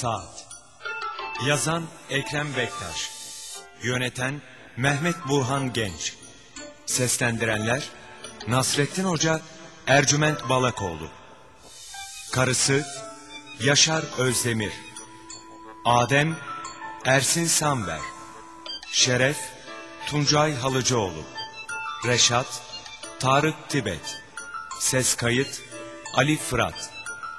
Saat. Yazan Ekrem Bektaş. Yöneten Mehmet Burhan Genç. Seslendirenler Nasrettin Hoca, Ercüment Balakoğlu. Karısı Yaşar Özdemir. Adem Ersin Samver. Şeref Tuncay Halıcıoğlu. Reşat Tarık Tibet. Ses kayıt Ali Fırat.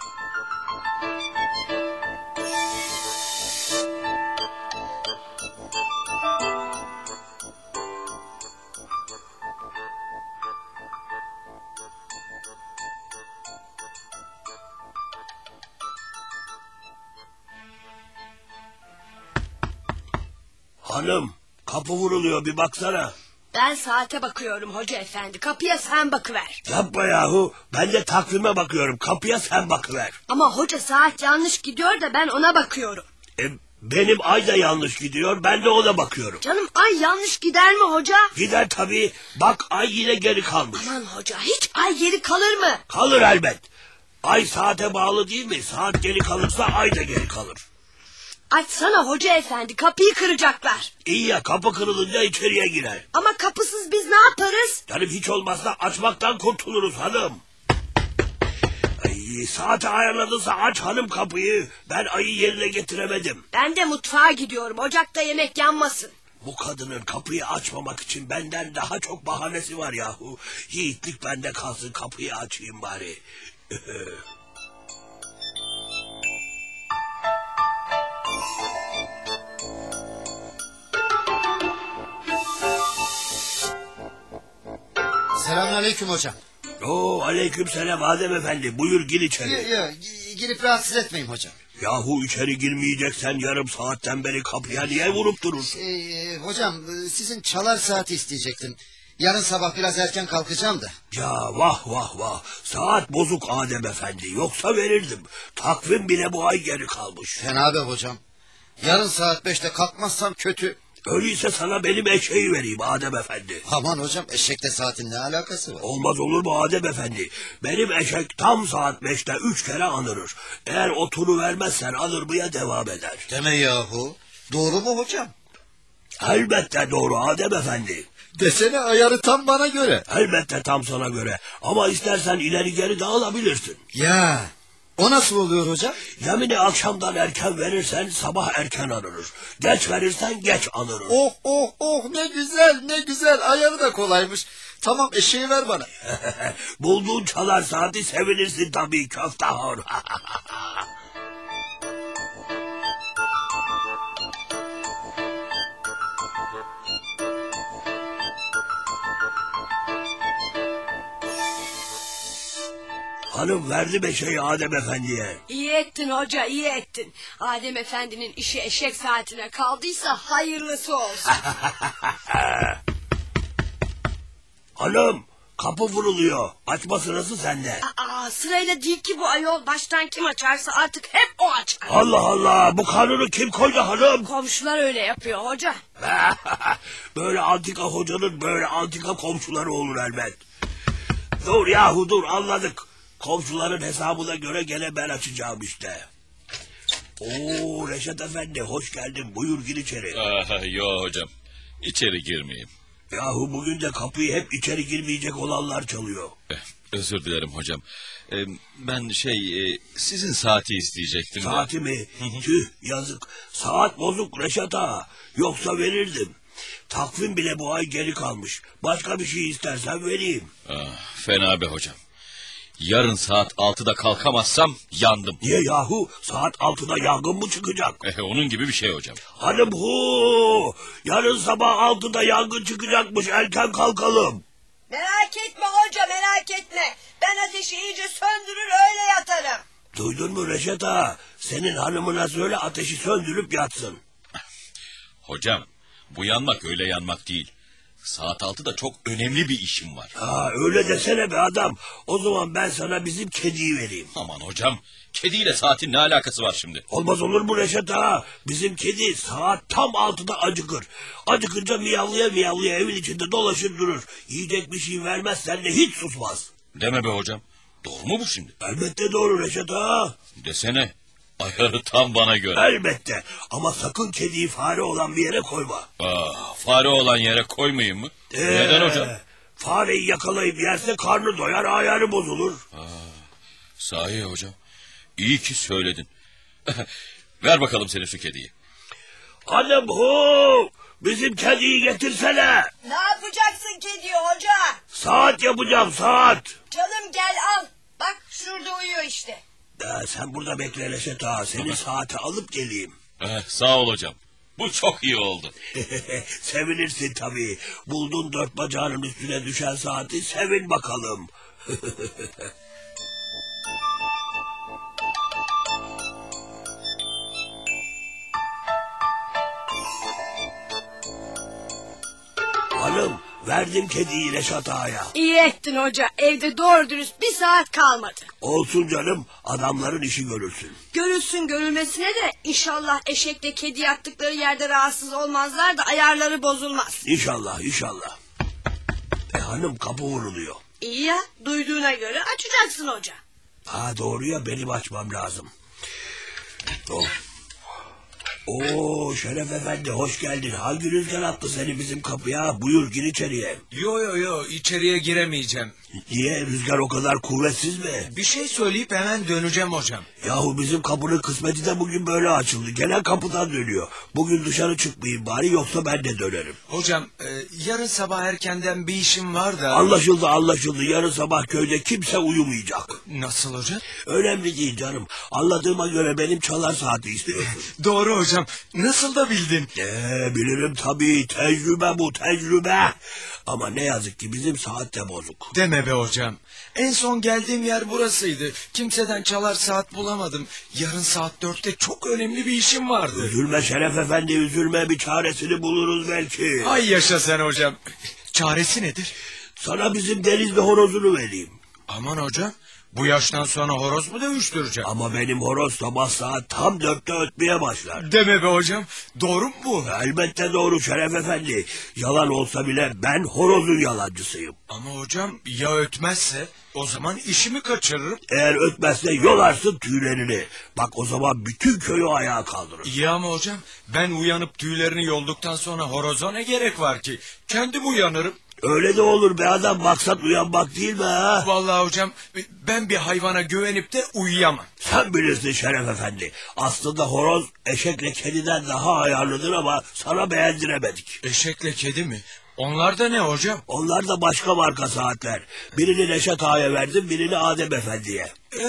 Hanım, kapı vuruluyor, bir baksana. Ben saate bakıyorum hoca efendi. Kapıya sen bakıver. Yapma yahu. Ben de takvime bakıyorum. Kapıya sen bakıver. Ama hoca saat yanlış gidiyor da ben ona bakıyorum. Benim ay da yanlış gidiyor. Ben de ona bakıyorum. Canım ay yanlış gider mi hoca? Gider tabii. Bak ay yine geri kalmış. Aman hoca hiç ay geri kalır mı? Kalır elbet. Ay saate bağlı değil mi? Saat geri kalırsa ay da geri kalır. Açsana hoca efendi, kapıyı kıracaklar. İyi ya, kapı kırılınca içeriye girer. Ama kapısız biz ne yaparız? Canım hiç olmazsa açmaktan kurtuluruz hanım. Ay, saate ayarladıysa aç hanım kapıyı. Ben ayı yerine getiremedim. Ben de mutfağa gidiyorum, ocakta yemek yanmasın. Bu kadının kapıyı açmamak için benden daha çok bahanesi var yahu. Yiğitlik bende kalsın, kapıyı açayım bari. Selamünaleyküm hocam. Oo, aleykümselam Adem efendi, buyur gir içeri. Yok, girip rahatsız etmeyin hocam. Yahu içeri girmeyeceksen yarım saatten beri kapıya niye vurup durursun? Hocam sizin çalar saati isteyecektim. Yarın sabah biraz erken kalkacağım da. Ya vah vah vah, saat bozuk Adem efendi, yoksa verirdim. Takvim bile bu ay geri kalmış. Fena be hocam. Yarın saat 5'te kalkmazsam kötü. Öyleyse sana benim eşeği vereyim Adem efendi. Aman hocam, eşekle saatin ne alakası var? Olmaz olur mu Adem efendi? Benim eşek tam saat 5'te 3 kere anırır. Eğer o turu vermezsen anırmaya devam eder. Deme yahu. Doğru mu hocam? Elbette doğru Adem efendi. Desene, ayarı tam bana göre. Elbette tam sana göre. Ama istersen ileri geri de alabilirsin. Ya o nasıl oluyor hocam? Yemini akşamdan erken verirsen sabah erken anırır. Geç verirsen geç anırır. Oh oh oh, ne güzel ne güzel, ayarı da kolaymış. Tamam, eşeği ver bana. Bulduğun çalar saati sevinirsin tabii köftahor. Hanım verdi eşeği Adem efendiye. İyi ettin hoca, iyi ettin. Adem efendinin işi eşek saatine kaldıysa hayırlısı olsun. Hanım kapı vuruluyor. Açma sırası sende. Sırayla değil ki bu ayol. Baştan kim açarsa artık hep o açar. Allah Allah, bu kanunu kim koydu hanım? Komşular öyle yapıyor hoca. Böyle antika hocanın böyle antika komşuları olur elbet. Dur yahu dur, anladık. Komşuların hesabına göre gene ben açacağım işte. Oo Reşat efendi, hoş geldin, buyur gir içeri. Yo hocam, içeri girmeyeyim. Yahu bugün de kapıyı hep içeri girmeyecek olanlar çalıyor. Özür dilerim hocam. Ben sizin saati isteyecektim. Saati mi? Tüh yazık. Saat bozuk Reşat ağa. Yoksa verirdim. Takvim bile bu ay geri kalmış. Başka bir şey istersen vereyim. Fena be hocam. Yarın saat 6'da kalkamazsam yandım. Niye yahu? Saat 6'da yangın mı çıkacak? Onun gibi bir şey hocam. Hanım hu! Yarın sabah 6'da yangın çıkacakmış. Erken kalkalım. Merak etme hoca, merak etme. Ben ateşi iyice söndürür öyle yatarım. Duydun mu Reşat ağa? Senin hanımına söyle ateşi söndürüp yatsın. Hocam, bu yanmak öyle yanmak değil. Saat 6'da çok önemli bir işim var. Öyle desene be adam. O zaman ben sana bizim kediyi vereyim. Aman hocam, kediyle saatin ne alakası var şimdi? Olmaz olur mu Reşat ağa? Bizim kedi saat tam 6'da acıkır. Acıkınca miyavlaya miyavlaya evin içinde dolaşır durur. Yiyecek bir şey vermezsen de hiç susmaz. Deme be hocam. Doğru mu bu şimdi? Elbette doğru Reşat ağa. Desene. Ayarı tam bana göre. Elbette ama sakın kediyi fare olan bir yere koyma. Fare olan yere koymayayım mı? Neden hocam? Fareyi yakalayıp yerse karnı doyar, ayarı bozulur. Sahi hocam. İyi ki söyledin. Ver bakalım senin şu kediyi. Hanım hu! Bizim kediyi getirsene. Ne yapacaksın kediyi hoca? Saat yapacağım, saat. Canım gel al. Bak şurada uyuyor işte. Sen burada bekle Reşat ağa. Seni saate alıp geleyim. Sağ ol hocam. Bu çok iyi oldu. Sevinirsin tabii. Buldun dört bacağının üstüne düşen saati, sevin bakalım. Hanım, verdim kediyi Reşat ağaya. İyi ettin hoca. Evde doğru dürüst bir saat kalmadı. Olsun canım, adamların işi görülsün. Görülsün görülmesine de inşallah eşekle kedi yattıkları yerde rahatsız olmazlar da ayarları bozulmaz. İnşallah, inşallah. Hanım, kapı vuruluyor. İyi ya, duyduğuna göre açacaksın hoca. Doğru ya, benim açmam lazım. Oh. Oo Şeref Efendi, hoş geldin. Hangi rüzgar attı seni bizim kapıya? Buyur gir içeriye. Yo içeriye giremeyeceğim. Niye, rüzgar o kadar kuvvetsiz mi? Bir şey söyleyip hemen döneceğim hocam. Yahu bizim kapının kısmeti de bugün böyle açıldı. Gelen kapıdan dönüyor. Bugün dışarı çıkmayayım bari, yoksa ben de dönerim. Hocam yarın sabah erkenden bir işim var da... Anlaşıldı. Yarın sabah köyde kimse uyumayacak. Nasıl hocam? Önemli değil canım. Anladığıma göre benim çalar saati istiyorsun. Doğru hocam. Nasıl da bildin? Bilirim tabii. Tecrübe bu, tecrübe. Ama ne yazık ki bizim saat de bozuk. Deme be hocam. En son geldiğim yer burasıydı. Kimseden çalar saat bulamadım. Yarın saat 4'te çok önemli bir işim vardı. Üzülme Şeref Efendi, üzülme. Bir çaresini buluruz belki. Ay yaşa sen hocam. Çaresi nedir? Sana bizim Denizli horozunu vereyim. Aman hocam. Bu yaştan sonra horoz mu dövüştüreceğim? Ama benim horoz sabah saat tam 4'te ötmeye başlar. Deme be hocam. Doğru mu bu? Elbette doğru Şeref Efendi. Yalan olsa bile ben horozun yalancısıyım. Ama hocam ya ötmezse? O zaman işimi kaçırırım. Eğer ötmezse yolarsın tüylerini. Bak o zaman bütün köyü ayağa kaldırır. İyi ama hocam ben uyanıp tüylerini yolduktan sonra horoza ne gerek var ki? Kendim uyanırım. Öyle de olur be adam, maksat uyanmak değil mi ha? Vallahi hocam ben bir hayvana güvenip de uyuyamam. Sen bilirsin Şeref Efendi. Aslında horoz eşekle kediden daha ayarlıdır ama sana beğendiremedik. Eşekle kedi mi? Onlar da ne hocam? Onlar da başka marka saatler. Birini Reşat Ağa'ya verdim, birini Adem Efendi'ye.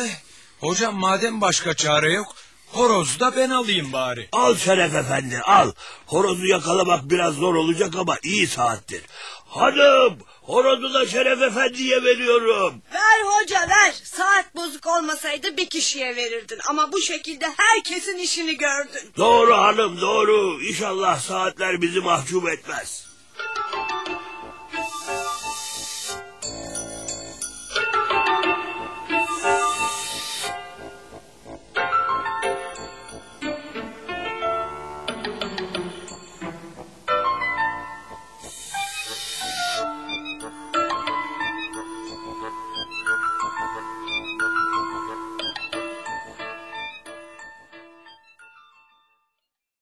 Hocam madem başka çare yok, horozu da ben alayım bari. Al Şeref Efendi, al. Horozu yakalamak biraz zor olacak ama iyi saattir. Hanım, horozu da Şeref Efendi'ye veriyorum. Ver hoca ver. Saat bozuk olmasaydı bir kişiye verirdin. Ama bu şekilde herkesin işini gördün. Doğru hanım, doğru. İnşallah saatler bizi mahcup etmez.